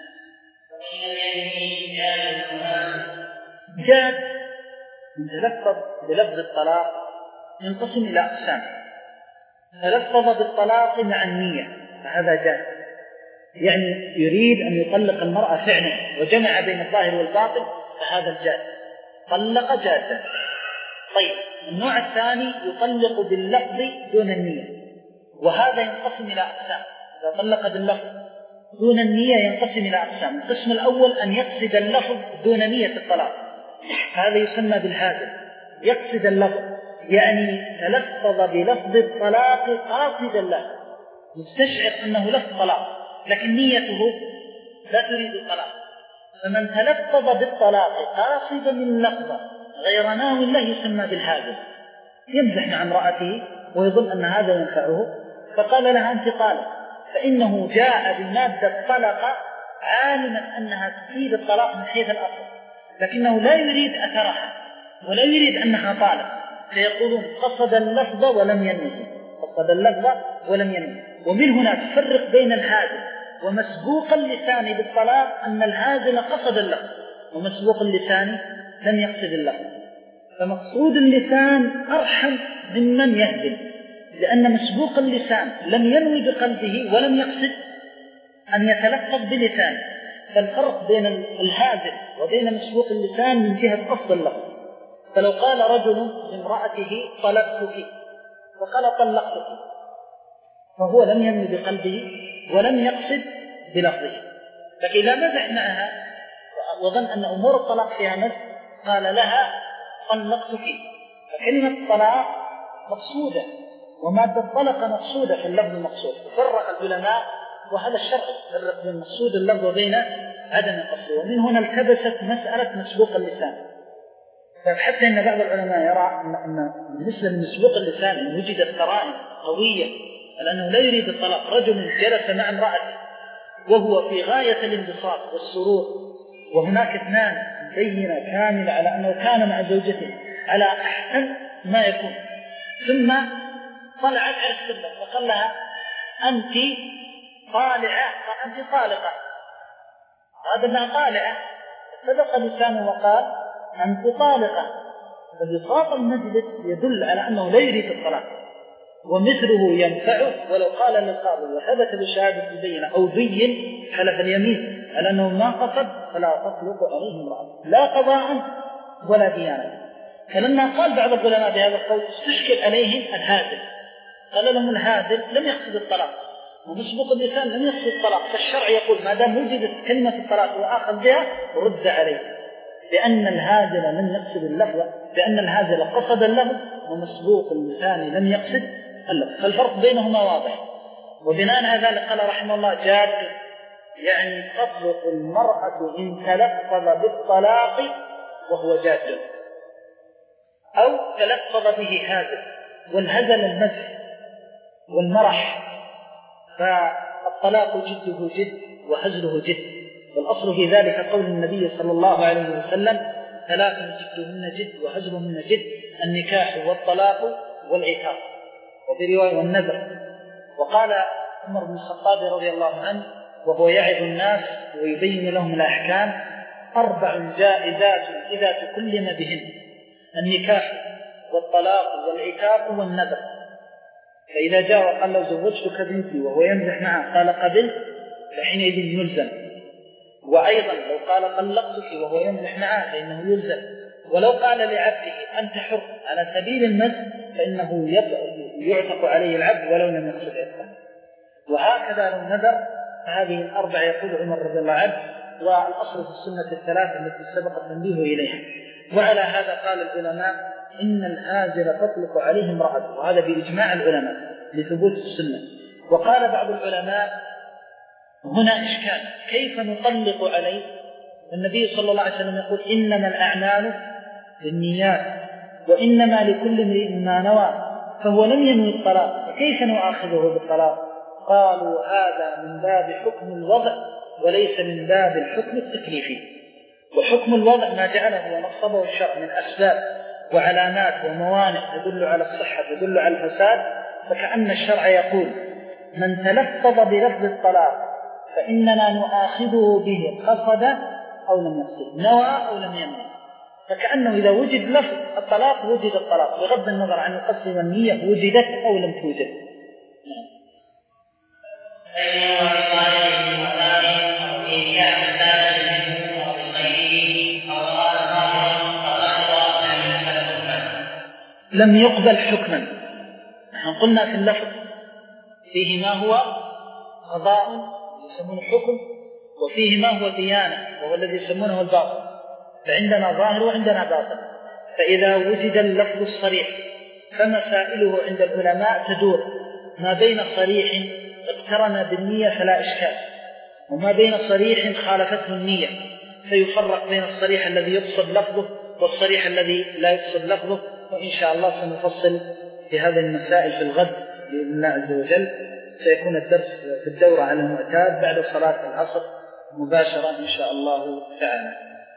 جاد تلفظ بلفظ الطلاق ينقسم إلى أقسام. تلفظ بالطلاق مع النية فهذا جاد، يعني يريد أن يطلق المرأة فعلا وجمع بين الظاهر والباطن، فهذا الجاد طلق جادا. طيب النوع الثاني يطلق باللفظ دون النية، وهذا ينقسم إلى أقسام. إذا طلق باللفظ دون النية ينقسم إلى أقسام. القسم الأول أن يقصد اللفظ دون نية الطلاق، هذا يسمى بالهازل، يقصد اللفظ يعني تلفظ بلفظ الطلاق قاصدا له، مستشعر أنه لفظ طلاق لكن نيته لا تريد الطلاق. فمن تلفظ بالطلاق قاصدا اللفظ غير ناوي الله يسمى بالهازل، يمزح مع امرأته ويظن أن هذا ينفعه، فقال لها أنت طالق، فإنه جاء بمادة طلق عالما أنها تفيد الطلاق من حيث الأصل، لكنه لا يريد أثرها ولا يريد أنها طالق، فيقولون قصد اللفظ ولم ينوي، قصد اللفظ ولم ينوي. ومن هنا تفرق بين الهازل ومسبوق اللسان بالطلاق، أن الهازل قصد اللفظ ومسبوق اللسان لم يقصد اللفظ. فمقصود اللسان أرحم ممن يهزل، لأن مسبوق اللسان لم ينوي بقلبه ولم يقصد أن يتلفظ بلسانه. فالفرق بين الهازل وبين مسبوق اللسان من جهة قصد اللفظ. فلو قال رجل لامرأته طلقتك فقال طلقتك، فهو لم ينوي بقلبه ولم يقصد بلفظه. لكن إذا مزح معها وظن أن أمور الطلاق فيها مزح قال لها طلقتك، فكلمة الطلاق مقصودة ومادة الطلق مقصودة في اللفظ المقصود. فرق العلماء، وهذا الشرع فرق بين مقصود اللفظ وبين عدم القصد. ومن هنا التبست مسألة مسبوق اللسان. فحتى إن بعض العلماء يرى أن بالنسبة لمسبوق اللسان إن وجدت قرائن قوية لأنه لا يريد الطلاق. رجل جلس مع امرأته وهو في غاية الانبساط والسرور، وهناك اثنان بينة كاملة على أنه كان مع زوجته على أحسن ما يكون، ثم طلعت على السلم وقال لها أنت طالعة وأنت طالقة، هذا أنها طالعة، صدق لسانه وقال أنت طالقة. فبساط المجلس يدل على أنه لا يريد الطلاق، ومثله ينفعه ولو قال للقاضي وثبت بشهادة البينة أو بين حلف اليمين على أنه ما قصد فلا تطلق عليه امرأة لا قضاء ولا ديانة. فلما قال بعض العلماء بهذا القول استشكل عليهم الهازل، قال لهم الهازل لم يقصد الطلاق ومسبوق اللسان لم يقصد الطلاق، فالشرع يقول ما دام وجدت كلمة الطلاق وآخذ بها رد عليه، لأن الهازل لم يقصد اللفظ، لأن الهازل قصد اللفظ ومسبوق اللسان لم يقصد اللفظ. فالفرق بينهما واضح. وبناء على ذلك قال رحمه الله جاد، يعني تطلق المرأة إن تلفظ بالطلاق وهو جاد أو تلفظ به هازل. والهزل المزح والمرح، فالطلاق جده جد وهزله جد، والأصل في ذلك قول النبي صلى الله عليه وسلم ثلاث جدهن جد وهزلهن جد، النكاح والطلاق والعتاق، وفي رواية والنذر. وقال عمر بن الخطاب رضي الله عنه وهو يعظ الناس ويبين لهم الأحكام أربع جائزات إذا تكلم بهن: النكاح والطلاق والعتاق والنذر. فإذا جاء وقال له زوجتك بنتي وهو يمزح معه قال قبلت فحينئذ يلزم. وأيضا لو قال طلقتك وهو يمزح معه فإنه يلزم. ولو قال لعبده أنت حر على سبيل المزح فإنه يعتق عليه العبد ولو لم يقصد عتقه. وهكذا لو نذر فهذه الأربع يقول عمر رضي الله عنه، والأصل في السنة الثلاثة التي سبق التنبيه إليها. وعلى هذا قال العلماء إن الهازل تطلق عليه امرأته، وهذا بإجماع العلماء لثبوت السنة. وقال بعض العلماء هنا إشكال، كيف نطلق عليه؟ النبي صلى الله عليه وسلم يقول إنما الأعمال بالنيات وإنما لكل امرئ ما نوى، فهو لم ينوي الطلاق، فكيف نؤاخذه بالطلاق؟ قالوا هذا من باب حكم الوضع وليس من باب الحكم التكليفي. وحكم الوضع ما جعله ونصبه الشرع من أسباب وعلامات وموانع تدل على الصحة تدل على الفساد، فكأن الشرع يقول من تلفظ بلفظ الطلاق فإننا نؤاخذه به قصد أو لم يقصد، نوى أو لم ينوي. فكأنه إذا وجد لفظ الطلاق وجد الطلاق بغض النظر عن القصد والنية وجدت أو لم توجد. لم يقبل حكما. نحن قلنا في اللفظ فيه ما هو قضاء يسمونه حكم، وفيه ما هو ديانة وهو الذي يسمونه الباطل. فعندنا ظاهر وعندنا باطن. فإذا وجد اللفظ الصريح فمسائله عند العلماء تدور ما بين صريح اقترن بالنية فلا إشكال، وما بين صريح خالفته النية فيفرق بين الصريح الذي يقصد لفظه والصريح الذي لا يقصد لفظه. وإن شاء الله سنفصل في هذه المسائل في الغد بإذن الله عز وجل. سيكون الدرس في الدورة على المعتاد بعد صلاة العصر مباشرة إن شاء الله تعالى.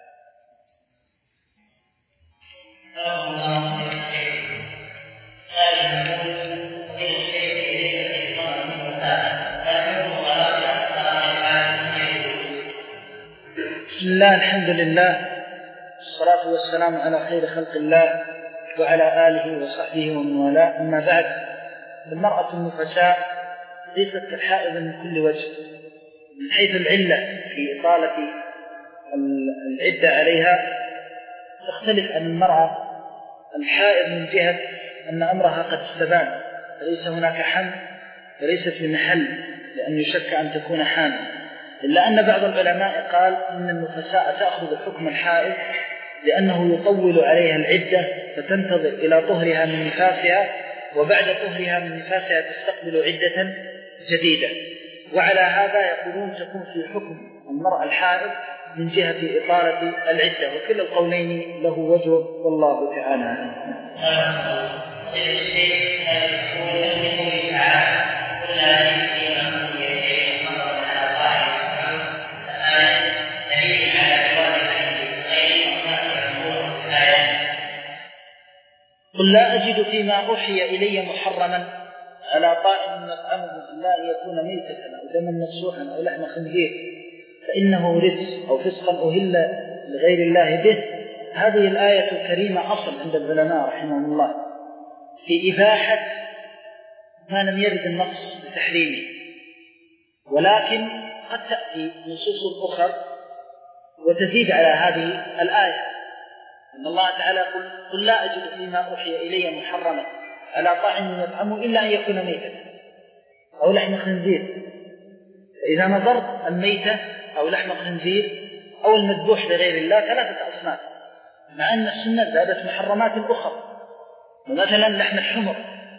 بسم الله، الحمد لله، والصلاة والسلام على خير خلق الله وعلى آله وصحبه ومن والاه. أما بعد، المرأة النفساء ليست كالحائض من كل وجه، من حيث العلة في إطالة العدة عليها تختلف عن المرأة الحائض من جهة أن أمرها قد استبان، فليس هناك حمل وليست في محل لأن يشك أن تكون حامل، إلا أن بعض العلماء قال إن النفساء تأخذ حكم الحائض لأنه يطول عليها العدة فتنتظر إلى طهرها من نفاسها، وبعد طهرها من نفاسها تستقبل عدة جديدة. وعلى هذا يقولون تكون في حكم المرأة الحائض من جهة إطالة العدة، وكل القولين له وجه والله تعالى أعلم. قل لا أجد فيما أوحي إلي محرما على طائم يطعمه إلا أن يكون ميتة أو دما مسفوحا أو لحم خنزير فإنه رجس أو فسقا أهل لغير الله به. هذه الآية الكريمة أصل عند العلماء رحمهم الله في إباحة ما لم يرد النص بتحريمه، ولكن قد تأتي نصوص أخرى وتزيد على هذه الآية. أن الله تعالى يقول قل لا أجد فيما أوحي إلي محرما على طاعم يطعمه إلا أن يكون ميتة أو لحم خنزير. إذا نظرت الميتة أو لحم الخنزير أو المذبوح لغير الله ثلاثة أصناف، مع أن السنة زادت محرمات أخرى، ومثلا لحم الحمر،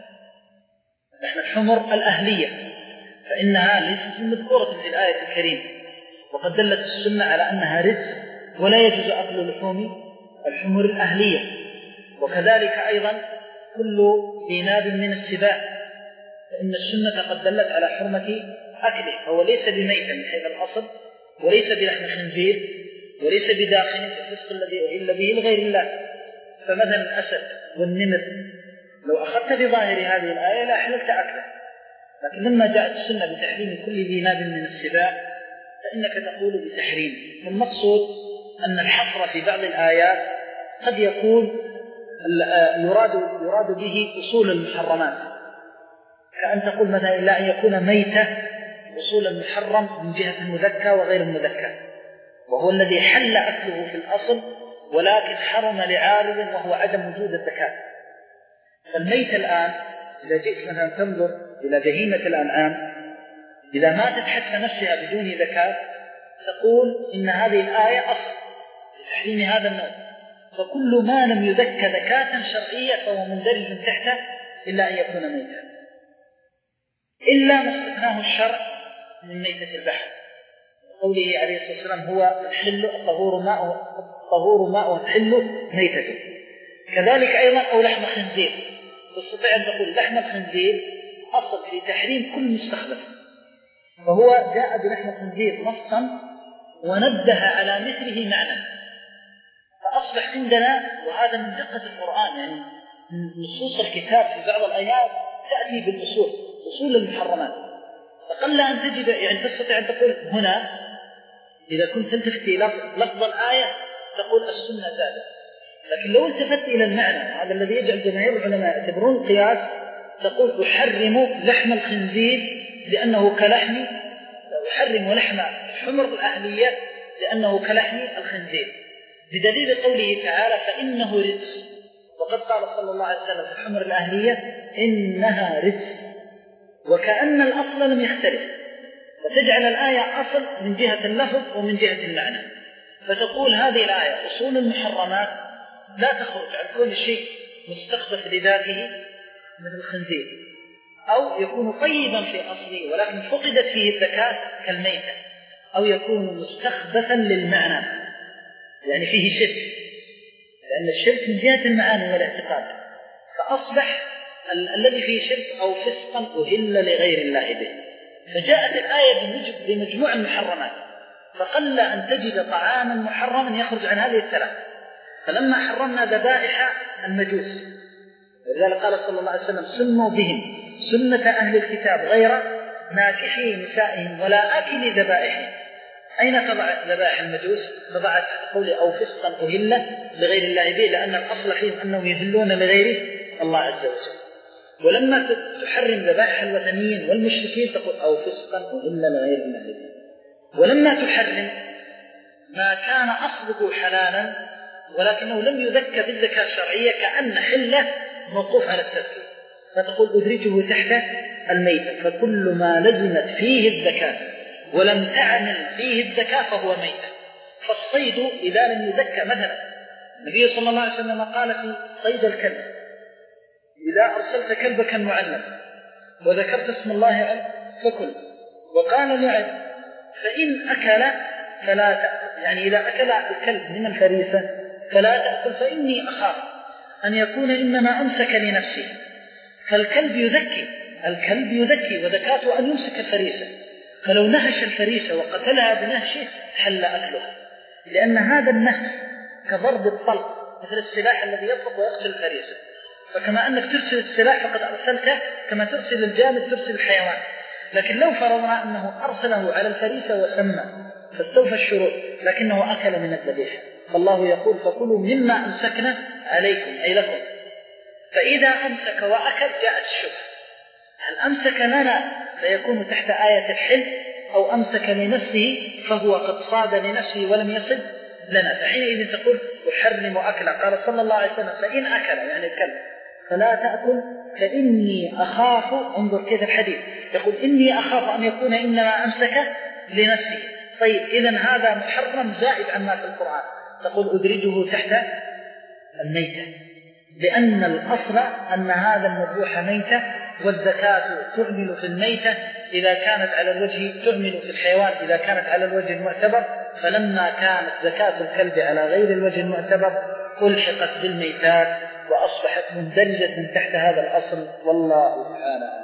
لحم الحمر الأهلية فإنها ليست مذكورة في الآية الكريمة، وقد دلت السنة على أنها رجس ولا يجوز أكل لحوم الحمر الأهلية. وكذلك أيضا كل ذي ناب من السباع فإن السنة قد دلت على حرمة أكله، فهو ليس بميت من حيث الأصل، وليس بلحم خنزير، وليس بداخل في الفسق الذي أهل به لغير الله. فمثلا الأسد والنمر لو أخذت بظاهر هذه الآية لا حللت أكله، لكن لما جاءت السنة بتحريم كل ذي ناب من السباع فإنك تقول بتحريم. المقصود أن الحصر في بعض الآيات قد يكون يراد, يراد به أصول المحرمات، كأن تقول مثلا إلا أن يكون ميتة أصول المحرم من جهة المذكى وغير المذكى، وهو الذي حل أكله في الأصل ولكن حرم لعارض وهو عدم وجود الذكاء. فالميت الآن إذا جئت مثلا تنظر إلى بهيمة الأنعام إذا ماتت حتى نفسها بدون ذكاء تقول إن هذه الآية أصل تحريم هذا النوع، فكل ما لم يذكى ذكاة شرعية فهو مندرج تحته إلا أن يكون ميتا، إلا ما استثناه الشرع من ميتة البحر، قوله عليه الصلاة والسلام هو الحل الطهور ماءه الطهور ماءه الحل ميتته. كذلك أيضا أو لحم خنزير، تستطيع أن تقول لحم الخنزير أصل في تحريم كل مستخدم، فهو جاء بلحم الخنزير نصا ونبه على مثله معنى، فأصبح عندنا وهذا من دقة القرآن، يعني نصوص الكتاب في بعض الآيات تأتي بالأصول أصول المحرمات، فقل أن تجد يعني تستطيع أن تقول هنا إذا كنت تلتفت إلى لفظ الآية تقول السنة زادت، لكن لو التفت إلى المعنى هذا الذي يجعل جماهير العلماء يعتبرون القياس تقول أحرم لحم الخنزير لأنه كلحم أحرم لحم الحمر الأهلية لأنه كلحم الخنزير، بدليل قوله تعالى فإنه رجس، وقد قال صلى الله عليه وسلم في الحمر الأهلية إنها رجس، وكأن الأصل لم يختلف، فتجعل الآية أصل من جهة اللفظ ومن جهة المعنى، فتقول هذه الآية أصول المحرمات لا تخرج عن كل شيء مستخبث لذاته مثل الخنزير، أو يكون طيبا في أصله ولكن فقدت فيه الذكاة كالميتة، أو يكون مستخبثا للمعنى يعني فيه شرك، لأن الشرك من جهة المعاني والاعتقاد، فأصبح ال- الذي فيه شرك أو فسقا أهل لغير الله به. فجاءت الآية بمجموع المحرمات، فقل أن تجد طعاما محرما يخرج عن هذه الثلاث. فلما حرمنا ذبائح المجوس، ولذلك قال صلى الله عليه وسلم سموا بهم سنة أهل الكتاب غير ناكحي نسائهم ولا آكل ذبائحهم. أين تضع ذبائح المجوس؟ تضعت قولي أو فسقا أهل لغير الله به، لأن الأصل فيهم أنهم يهلون لغير الله عز وجل. ولما تحرم ذبائح الوثنيين والمشركين تقول أو فسقا أهل لغير الله به. ولما تحرم ما كان أصله حلالا ولكنه لم يذكى بالذكاء الشرعية كأن حله موقوف على التذكير، فتقول أدرجه تحت الميتة. فكل ما لزمت فيه الذكاء ولم تعمل فيه الذكاء فهو ميتة. فالصيد إذا لم يذكى، مثلا النبي صلى الله عليه وسلم قال في صيد الكلب إذا أرسلت كلبك المعلم وذكرت اسم الله عليه فكل، وقال لعب فإن أكل فلا تأكل، يعني إذا أكل الكلب من الفريسة فلا تأكل فإني أخاف أن يكون إنما أمسك لنفسه. فالكلب يذكي، الكلب يذكي وذكاته أن يمسك الفريسة، فلو نهش الفريسة وقتلها بنهشه حل أكلها، لأن هذا النهش كضرب الطلق مثل السلاح الذي يطلق ويقتل الفريسة. فكما أنك ترسل السلاح فقد أرسلته كما ترسل الجانب ترسل الحيوان. لكن لو فرضنا أنه أرسله على الفريسة وسمى فاستوفى الشروط لكنه أكل من الذبيحة، فالله يقول فكلوا مما أمسكنا عليكم أي لكم. فإذا أمسك وأكل جاءت الشبهة، هل أمسك لنا فيكون تحت آية الحل، أو أمسك لنفسه فهو قد صاد لنفسه ولم يصد لنا؟ فحينئذ تقول أحرم أكله. قال صلى الله عليه وسلم فإن أكل يعني الكلب فلا تأكل فإني أخاف، انظر كيف الحديث يقول إني أخاف أن يكون إنما أمسك لنفسه. طيب إذن هذا محرم زائد عما في القرآن، تقول أدرجه تحت الميتة، لأن الأصل أن هذا المذبوح ميتة، والزكاة تعمل في الميتة إذا كانت على الوجه، تعمل في الحيوان إذا كانت على الوجه المعتبر. فلما كانت زكاة الكلب على غير الوجه المعتبر ألحقت بالميتات وأصبحت مندرجة تحت هذا الأصل، والله تعالى